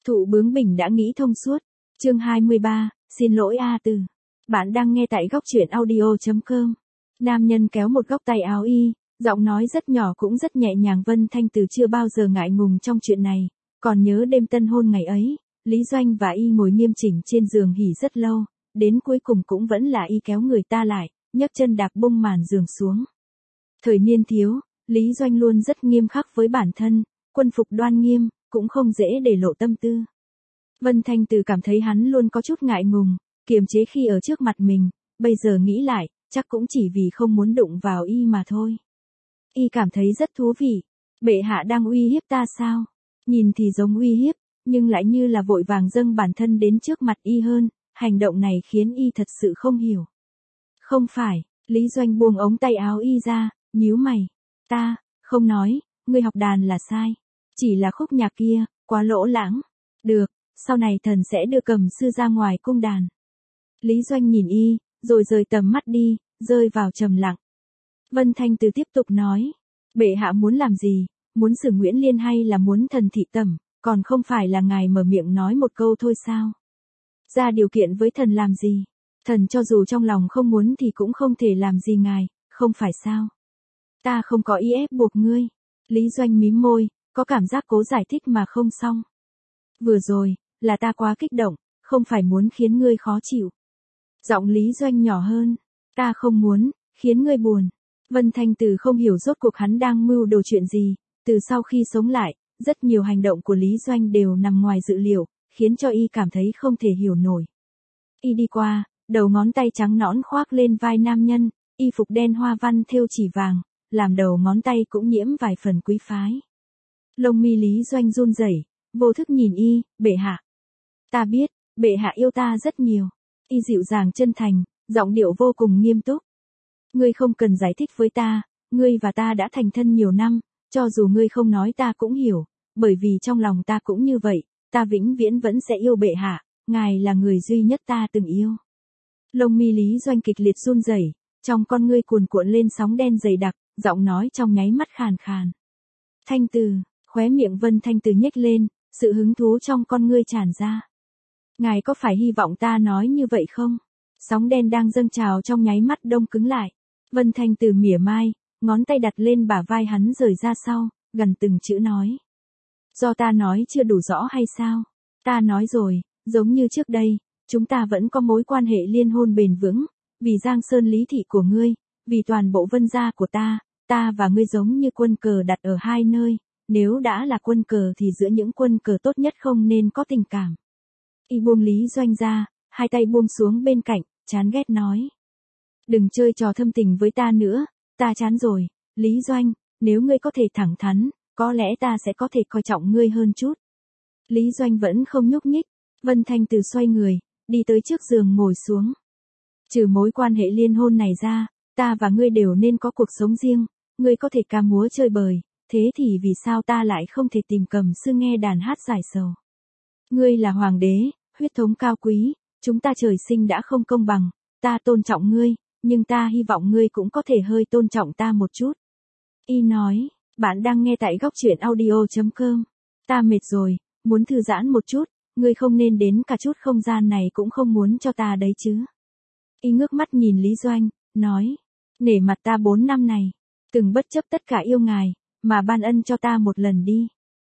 Thụ bướng bỉnh đã nghĩ thông suốt. Chương 23, xin lỗi A Từ. Bạn đang nghe tại góc truyện audio.com. Nam nhân kéo một góc tay áo y, giọng nói rất nhỏ cũng rất nhẹ nhàng. Vân Thanh Từ chưa bao giờ ngại ngùng trong chuyện này, còn nhớ đêm tân hôn ngày ấy, Lý Doanh và y ngồi nghiêm chỉnh trên giường hỉ rất lâu, đến cuối cùng cũng vẫn là y kéo người ta lại, nhấc chân đạp bung màn giường xuống. Thời niên thiếu, Lý Doanh luôn rất nghiêm khắc với bản thân, quân phục đoan nghiêm, cũng không dễ để lộ tâm tư. Vân Thanh Từ cảm thấy hắn luôn có chút ngại ngùng, kiềm chế khi ở trước mặt mình, bây giờ nghĩ lại, chắc cũng chỉ vì không muốn đụng vào y mà thôi. Y cảm thấy rất thú vị. Bệ hạ đang uy hiếp ta sao? Nhìn thì giống uy hiếp, nhưng lại như là vội vàng dâng bản thân đến trước mặt y hơn, hành động này khiến y thật sự không hiểu. Không phải, Lý Doanh buông ống tay áo y ra, nhíu mày. Ta, không nói, ngươi học đàn là sai. Chỉ là khúc nhạc kia, quá lỗ lãng. Được, sau này thần sẽ đưa cầm sư ra ngoài cung đàn. Lý Doanh nhìn y, rồi rời tầm mắt đi, rơi vào trầm lặng. Vân Thanh Từ tiếp tục nói. Bệ hạ muốn làm gì? Muốn xử Nguyễn Liên hay là muốn thần thị tẩm? Còn không phải là ngài mở miệng nói một câu thôi sao? Ra điều kiện với thần làm gì? Thần cho dù trong lòng không muốn thì cũng không thể làm gì ngài, không phải sao? Ta không có ý ép buộc ngươi. Lý Doanh mím môi, có cảm giác cố giải thích mà không xong. Vừa rồi, là ta quá kích động, không phải muốn khiến ngươi khó chịu. Giọng Lý Doanh nhỏ hơn. Ta không muốn, khiến ngươi buồn. Vân Thanh Từ không hiểu rốt cuộc hắn đang mưu đồ chuyện gì. Từ sau khi sống lại, rất nhiều hành động của Lý Doanh đều nằm ngoài dự liệu, khiến cho y cảm thấy không thể hiểu nổi. Y đi qua, đầu ngón tay trắng nõn khoác lên vai nam nhân, y phục đen hoa văn thêu chỉ vàng, làm đầu ngón tay cũng nhiễm vài phần quý phái. Lông mi Lý Doanh run rẩy, vô thức nhìn y. Bệ hạ. Ta biết, bệ hạ yêu ta rất nhiều. Y dịu dàng chân thành, giọng điệu vô cùng nghiêm túc. Ngươi không cần giải thích với ta, ngươi và ta đã thành thân nhiều năm, cho dù ngươi không nói ta cũng hiểu, bởi vì trong lòng ta cũng như vậy, ta vĩnh viễn vẫn sẽ yêu bệ hạ, ngài là người duy nhất ta từng yêu. Lông mi Lý Doanh kịch liệt run rẩy, trong con ngươi cuồn cuộn lên sóng đen dày đặc, giọng nói trong nháy mắt khàn khàn. Thanh Từ, khóe miệng Vân Thanh Từ nhếch lên, sự hứng thú trong con ngươi tràn ra. Ngài có phải hy vọng ta nói như vậy không? Sóng đen đang dâng trào trong nháy mắt đông cứng lại. Vân Thanh Từ mỉa mai, ngón tay đặt lên bả vai hắn rời ra sau, gần từng chữ nói. Do ta nói chưa đủ rõ hay sao? Ta nói rồi, giống như trước đây, chúng ta vẫn có mối quan hệ liên hôn bền vững, vì Giang Sơn Lý thị của ngươi, vì toàn bộ Vân gia của ta và ngươi giống như quân cờ đặt ở hai nơi, nếu đã là quân cờ thì giữa những quân cờ tốt nhất không nên có tình cảm. Y buông Lý Doanh ra, hai tay buông xuống bên cạnh, chán ghét nói. Đừng chơi trò thâm tình với ta nữa, ta chán rồi, Lý Doanh, nếu ngươi có thể thẳng thắn, có lẽ ta sẽ có thể coi trọng ngươi hơn chút. Lý Doanh vẫn không nhúc nhích, Vân Thanh Từ xoay người, đi tới trước giường ngồi xuống. Trừ mối quan hệ liên hôn này ra, ta và ngươi đều nên có cuộc sống riêng, ngươi có thể ca múa chơi bời, thế thì vì sao ta lại không thể tìm cầm sư nghe đàn hát giải sầu? Ngươi là hoàng đế, huyết thống cao quý, chúng ta trời sinh đã không công bằng, ta tôn trọng ngươi, nhưng ta hy vọng ngươi cũng có thể hơi tôn trọng ta một chút. Y nói, bạn đang nghe tại góc truyện audio.com. Ta mệt rồi, muốn thư giãn một chút, ngươi không nên đến cả chút không gian này cũng không muốn cho ta đấy chứ. Y ngước mắt nhìn Lý Doanh, nói, nể mặt ta 4 năm này, từng bất chấp tất cả yêu ngài, mà ban ân cho ta một lần đi.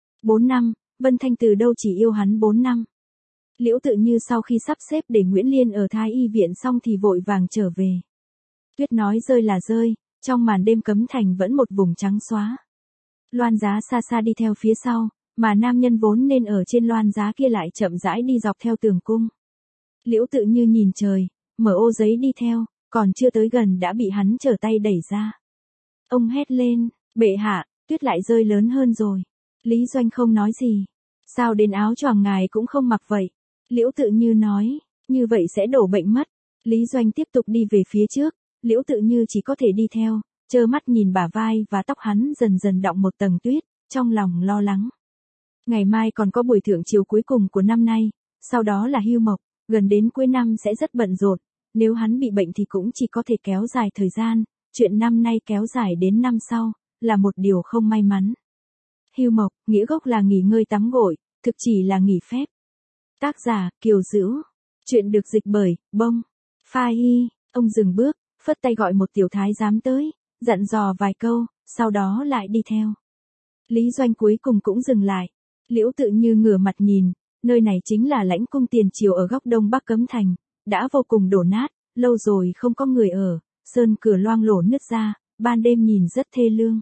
4 năm, Vân Thanh Từ đâu chỉ yêu hắn 4 năm. Liễu Tự Như sau khi sắp xếp để Nguyễn Liên ở Thái Y viện xong thì vội vàng trở về. Tuyết nói rơi là rơi, trong màn đêm cấm thành vẫn một vùng trắng xóa. Loan giá xa xa đi theo phía sau, mà nam nhân vốn nên ở trên loan giá kia lại chậm rãi đi dọc theo tường cung. Liễu Tự Như nhìn trời, mở ô giấy đi theo, còn chưa tới gần đã bị hắn trở tay đẩy ra. Ông hét lên, bệ hạ, tuyết lại rơi lớn hơn rồi. Lý Doanh không nói gì. Sao đến áo choàng ngài cũng không mặc vậy? Liễu Tự Như nói, như vậy sẽ đổ bệnh mất. Lý Doanh tiếp tục đi về phía trước, Liễu Tự Như chỉ có thể đi theo, trơ mắt nhìn bả vai và tóc hắn dần dần đọng một tầng tuyết, trong lòng lo lắng. Ngày mai còn có buổi thượng triều cuối cùng của năm nay, sau đó là hưu mộc, gần đến cuối năm sẽ rất bận rộn, nếu hắn bị bệnh thì cũng chỉ có thể kéo dài thời gian, chuyện năm nay kéo dài đến năm sau, là một điều không may mắn. Hưu mộc, nghĩa gốc là nghỉ ngơi tắm gội, thực chỉ là nghỉ phép. Tác giả, Kiều Dữu. Chuyện được dịch bởi, Bông. Pha Hi. Ông dừng bước, phất tay gọi một tiểu thái giám tới, dặn dò vài câu, sau đó lại đi theo. Lý Doanh cuối cùng cũng dừng lại. Liễu Tự Như ngửa mặt nhìn, nơi này chính là lãnh cung tiền triều ở góc đông bắc Cấm Thành, đã vô cùng đổ nát, lâu rồi không có người ở, sơn cửa loang lổ nứt ra, ban đêm nhìn rất thê lương.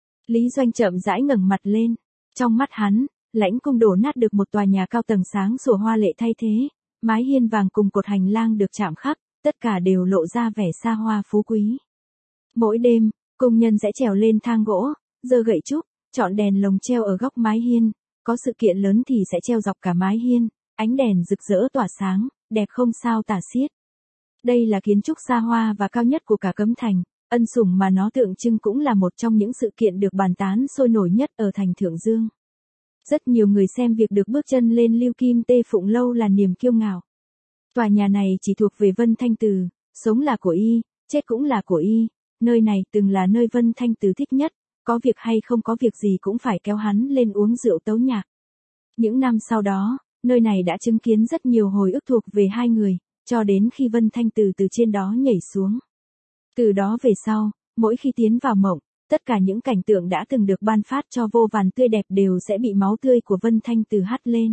Lý Doanh chậm rãi ngẩng mặt lên, trong mắt hắn, lãnh cung đổ nát được một tòa nhà cao tầng sáng sủa hoa lệ thay thế, mái hiên vàng cùng cột hành lang được chạm khắc, tất cả đều lộ ra vẻ xa hoa phú quý. Mỗi đêm, công nhân sẽ trèo lên thang gỗ, giơ gậy trúc, chọn đèn lồng treo ở góc mái hiên, có sự kiện lớn thì sẽ treo dọc cả mái hiên, ánh đèn rực rỡ tỏa sáng, đẹp không sao tả xiết. Đây là kiến trúc xa hoa và cao nhất của cả Cấm Thành, ân sủng mà nó tượng trưng cũng là một trong những sự kiện được bàn tán sôi nổi nhất ở thành Thượng Dương. Rất nhiều người xem việc được bước chân lên Lưu Kim Tê Phụng Lâu là niềm kiêu ngạo. Tòa nhà này chỉ thuộc về Vân Thanh Từ, sống là của y, chết cũng là của y, nơi này từng là nơi Vân Thanh Từ thích nhất, có việc hay không có việc gì cũng phải kéo hắn lên uống rượu tấu nhạc. Những năm sau đó, nơi này đã chứng kiến rất nhiều hồi ức thuộc về hai người, cho đến khi Vân Thanh Từ từ trên đó nhảy xuống. Từ đó về sau, mỗi khi tiến vào mộng, tất cả những cảnh tượng đã từng được ban phát cho vô vàn tươi đẹp đều sẽ bị máu tươi của Vân Thanh Từ hắt lên.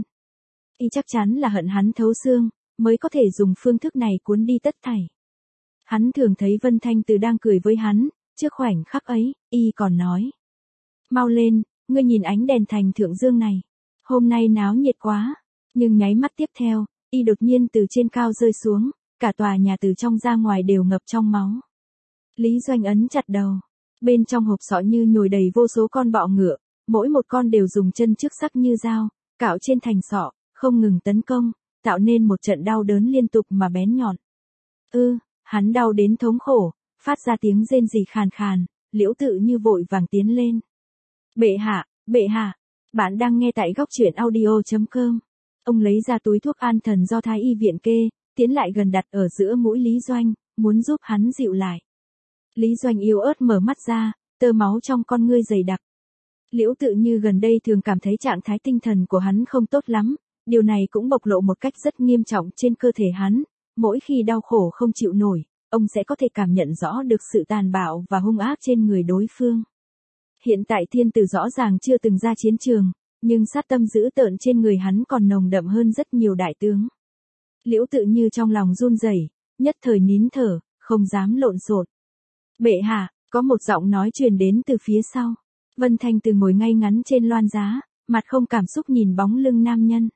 Y chắc chắn là hận hắn thấu xương, mới có thể dùng phương thức này cuốn đi tất thảy. Hắn thường thấy Vân Thanh Từ đang cười với hắn, trước khoảnh khắc ấy, y còn nói. Mau lên, ngươi nhìn ánh đèn thành Thượng Dương này. Hôm nay náo nhiệt quá. Nhưng nháy mắt tiếp theo, y đột nhiên từ trên cao rơi xuống, cả tòa nhà từ trong ra ngoài đều ngập trong máu. Lý Doanh ấn chặt đầu. Bên trong hộp sọ như nhồi đầy vô số con bọ ngựa, mỗi một con đều dùng chân trước sắc như dao, cạo trên thành sọ, không ngừng tấn công, tạo nên một trận đau đớn liên tục mà bén nhọn. Hắn đau đến thống khổ, phát ra tiếng rên rỉ khàn khàn, Liễu Tự Như vội vàng tiến lên. Bệ hạ, bạn đang nghe tại góc truyện audio.com. Ông lấy ra túi thuốc an thần do Thái y viện kê, tiến lại gần đặt ở giữa mũi Lý Doanh, muốn giúp hắn dịu lại. Lý Doanh yếu ớt mở mắt ra, tơ máu trong con ngươi dày đặc. Liễu Tự Như gần đây thường cảm thấy trạng thái tinh thần của hắn không tốt lắm, điều này cũng bộc lộ một cách rất nghiêm trọng trên cơ thể hắn. Mỗi khi đau khổ không chịu nổi, ông sẽ có thể cảm nhận rõ được sự tàn bạo và hung ác trên người đối phương. Hiện tại thiên tử rõ ràng chưa từng ra chiến trường, nhưng sát tâm dữ tợn trên người hắn còn nồng đậm hơn rất nhiều đại tướng. Liễu Tự Như trong lòng run rẩy, nhất thời nín thở, không dám lộn xộn. Bệ hạ, có một giọng nói truyền đến từ phía sau. Vân Thanh Từ ngồi ngay ngắn trên loan giá, mặt không cảm xúc nhìn bóng lưng nam nhân.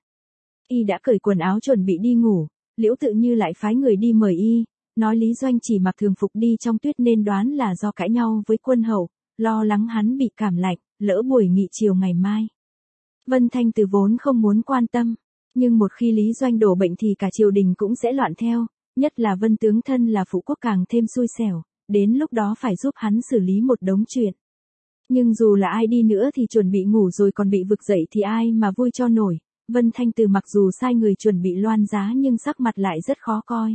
Y đã cởi quần áo chuẩn bị đi ngủ, Liễu Tự Như lại phái người đi mời y, nói Lý Doanh chỉ mặc thường phục đi trong tuyết nên đoán là do cãi nhau với quân hầu, lo lắng hắn bị cảm lạnh, lỡ buổi nghị chiều ngày mai. Vân Thanh Từ vốn không muốn quan tâm, nhưng một khi Lý Doanh đổ bệnh thì cả triều đình cũng sẽ loạn theo, nhất là Vân tướng thân là phụ quốc càng thêm xui xẻo, đến lúc đó phải giúp hắn xử lý một đống chuyện. Nhưng dù là ai đi nữa thì chuẩn bị ngủ rồi còn bị vực dậy thì ai mà vui cho nổi. Vân Thanh Từ mặc dù sai người chuẩn bị loan giá nhưng sắc mặt lại rất khó coi.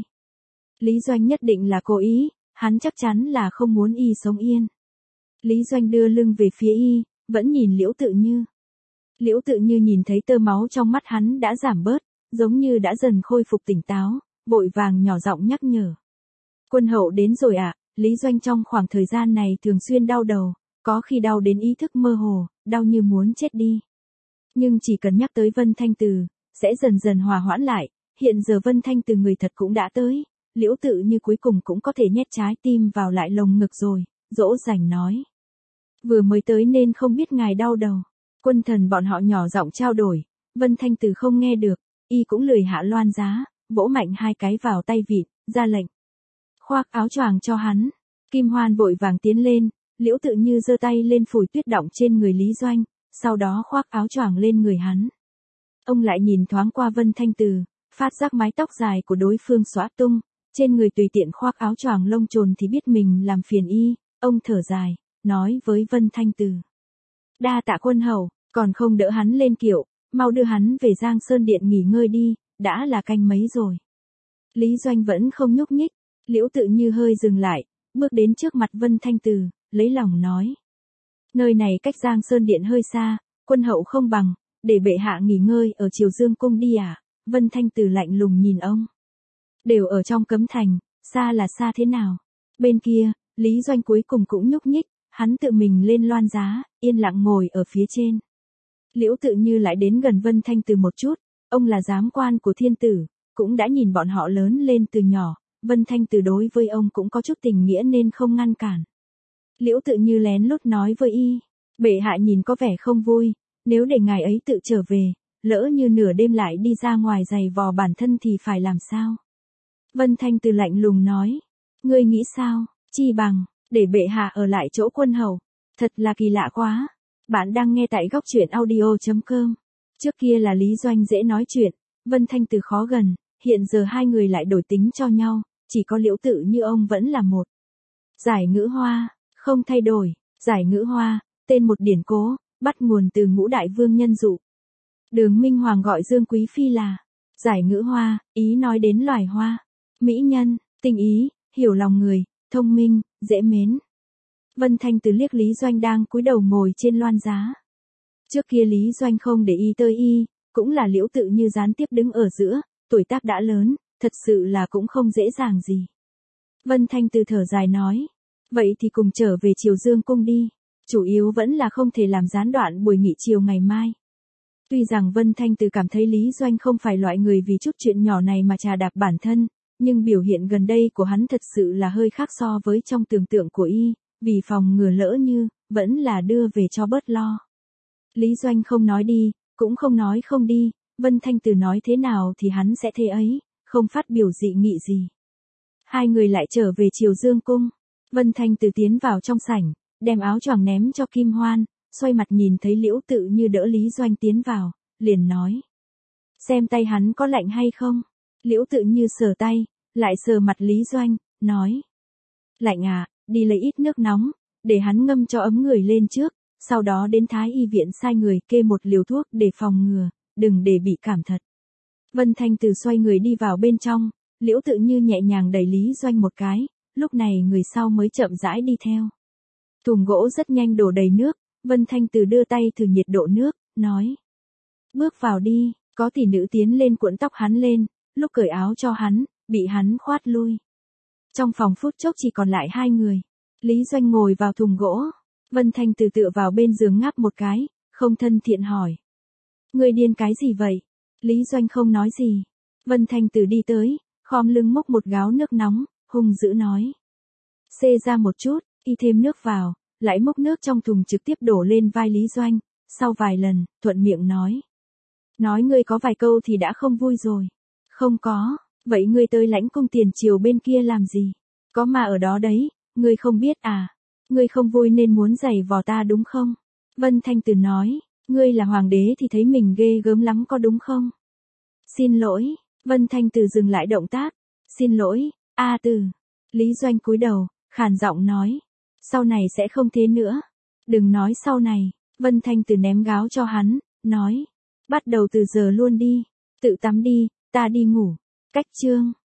Lý Doanh nhất định là cố ý, hắn chắc chắn là không muốn y sống yên. Lý Doanh đưa lưng về phía y, vẫn nhìn Liễu Tự Như. Liễu Tự Như nhìn thấy tơ máu trong mắt hắn đã giảm bớt, giống như đã dần khôi phục tỉnh táo, vội vàng nhỏ giọng nhắc nhở. Quân hậu đến rồi ạ. Lý Doanh trong khoảng thời gian này thường xuyên đau đầu, có khi đau đến ý thức mơ hồ, đau như muốn chết đi. Nhưng chỉ cần nhắc tới Vân Thanh Từ, sẽ dần dần hòa hoãn lại, hiện giờ Vân Thanh Từ người thật cũng đã tới, Liễu Tự Như cuối cùng cũng có thể nhét trái tim vào lại lồng ngực rồi, dỗ dành nói. Vừa mới tới nên không biết ngài đau đầu. Quân thần bọn họ nhỏ giọng trao đổi, Vân Thanh Từ không nghe được, y cũng lười hạ loan giá, vỗ mạnh hai cái vào tay vịn, ra lệnh. Khoác áo choàng cho hắn. Kim Hoan vội vàng tiến lên, Liễu Tự Như giơ tay lên phủi tuyết đọng trên người Lý Doanh, sau đó khoác áo choàng lên người hắn. Ông lại nhìn thoáng qua Vân Thanh Từ, phát giác mái tóc dài của đối phương xõa tung, trên người tùy tiện khoác áo choàng lông trồn thì biết mình làm phiền y, ông thở dài, nói với Vân Thanh Từ. Đa tạ quân hầu, còn không đỡ hắn lên kiệu, mau đưa hắn về Giang Sơn Điện nghỉ ngơi đi, đã là canh mấy rồi. Lý Doanh vẫn không nhúc nhích, Liễu Tự Như hơi dừng lại, bước đến trước mặt Vân Thanh Từ, lấy lòng nói. Nơi này cách Giang Sơn Điện hơi xa, quân hậu không bằng, để bệ hạ nghỉ ngơi ở Triều Dương cung đi à? Vân Thanh Từ lạnh lùng nhìn ông. Đều ở trong cấm thành, xa là xa thế nào? Bên kia, Lý Doanh cuối cùng cũng nhúc nhích, hắn tự mình lên loan giá, yên lặng ngồi ở phía trên. Liễu Tự Như lại đến gần Vân Thanh Từ một chút, ông là giám quan của thiên tử, cũng đã nhìn bọn họ lớn lên từ nhỏ, Vân Thanh Từ đối với ông cũng có chút tình nghĩa nên không ngăn cản. Liễu Tự Như lén lút nói với y, bệ hạ nhìn có vẻ không vui, nếu để ngài ấy tự trở về, lỡ như nửa đêm lại đi ra ngoài giày vò bản thân thì phải làm sao? Vân Thanh Từ lạnh lùng nói, ngươi nghĩ sao, chi bằng, để bệ hạ ở lại chỗ quân hầu, thật là kỳ lạ quá. Bạn đang nghe tại góc truyện audio.com. Trước kia là Lý Doanh dễ nói chuyện, Vân Thanh Từ khó gần, hiện giờ hai người lại đổi tính cho nhau, chỉ có Liễu Tự Như ông vẫn là một. Giải Ngữ Hoa, không thay đổi, Giải Ngữ Hoa, tên một điển cố, bắt nguồn từ Ngũ Đại Vương Nhân Dụ. Đường Minh Hoàng gọi Dương Quý Phi là Giải Ngữ Hoa, ý nói đến loài hoa, mỹ nhân, tình ý, hiểu lòng người, thông minh, dễ mến. Vân Thanh Từ liếc Lý Doanh đang cúi đầu ngồi trên loan giá. Trước kia Lý Doanh không để ý tới y, cũng là Liễu Tự Như gián tiếp đứng ở giữa, tuổi tác đã lớn, thật sự là cũng không dễ dàng gì. Vân Thanh Từ thở dài nói, vậy thì cùng trở về Triều Dương cung đi, chủ yếu vẫn là không thể làm gián đoạn buổi nghỉ chiều ngày mai. Tuy rằng Vân Thanh Từ cảm thấy Lý Doanh không phải loại người vì chút chuyện nhỏ này mà trà đạp bản thân, nhưng biểu hiện gần đây của hắn thật sự là hơi khác so với trong tưởng tượng của y, vì phòng ngừa lỡ như, vẫn là đưa về cho bớt lo. Lý Doanh không nói đi, cũng không nói không đi, Vân Thanh Từ nói thế nào thì hắn sẽ thế ấy, không phát biểu dị nghị gì. Hai người lại trở về Triều Dương cung, Vân Thanh Từ tiến vào trong sảnh, đem áo choàng ném cho Kim Hoan, xoay mặt nhìn thấy Liễu Tự Như đỡ Lý Doanh tiến vào, liền nói. Xem tay hắn có lạnh hay không? Liễu Tự Như sờ tay, lại sờ mặt Lý Doanh, nói. Lạnh à, đi lấy ít nước nóng, để hắn ngâm cho ấm người lên trước, sau đó đến Thái y viện sai người kê một liều thuốc để phòng ngừa, đừng để bị cảm thật. Vân Thanh Từ xoay người đi vào bên trong, Liễu Tự Như nhẹ nhàng đẩy Lý Doanh một cái, lúc này người sau mới chậm rãi đi theo. Thùng gỗ rất nhanh đổ đầy nước, Vân Thanh Từ đưa tay thử nhiệt độ nước, nói. Bước vào đi, có tỷ nữ tiến lên cuộn tóc hắn lên, lúc cởi áo cho hắn, bị hắn khoát lui. Trong phòng phút chốc chỉ còn lại hai người. Lý Doanh ngồi vào thùng gỗ, Vân Thanh Từ tựa vào bên giường ngáp một cái, không thân thiện hỏi. Người điên cái gì vậy? Lý Doanh không nói gì. Vân Thanh Từ đi tới, khom lưng múc một gáo nước nóng, hung dữ nói. Xê ra một chút, y thêm nước vào, lại múc nước trong thùng trực tiếp đổ lên vai Lý Doanh, sau vài lần, thuận miệng nói. Nói ngươi có vài câu thì đã không vui rồi. Không có, vậy ngươi tới lãnh cung tiền triều bên kia làm gì? Có mà ở đó đấy, ngươi không biết à? Ngươi không vui nên muốn giày vò ta đúng không? Vân Thanh Từ nói, ngươi là hoàng đế thì thấy mình ghê gớm lắm có đúng không? Xin lỗi, Vân Thanh Từ dừng lại động tác. Xin lỗi, A Từ. Lý Doanh cúi đầu, khàn giọng nói. Sau này sẽ không thế nữa. Đừng nói sau này, Vân Thanh Từ ném gáo cho hắn, nói. Bắt đầu từ giờ luôn đi, tự tắm đi, ta đi ngủ. Cách chương.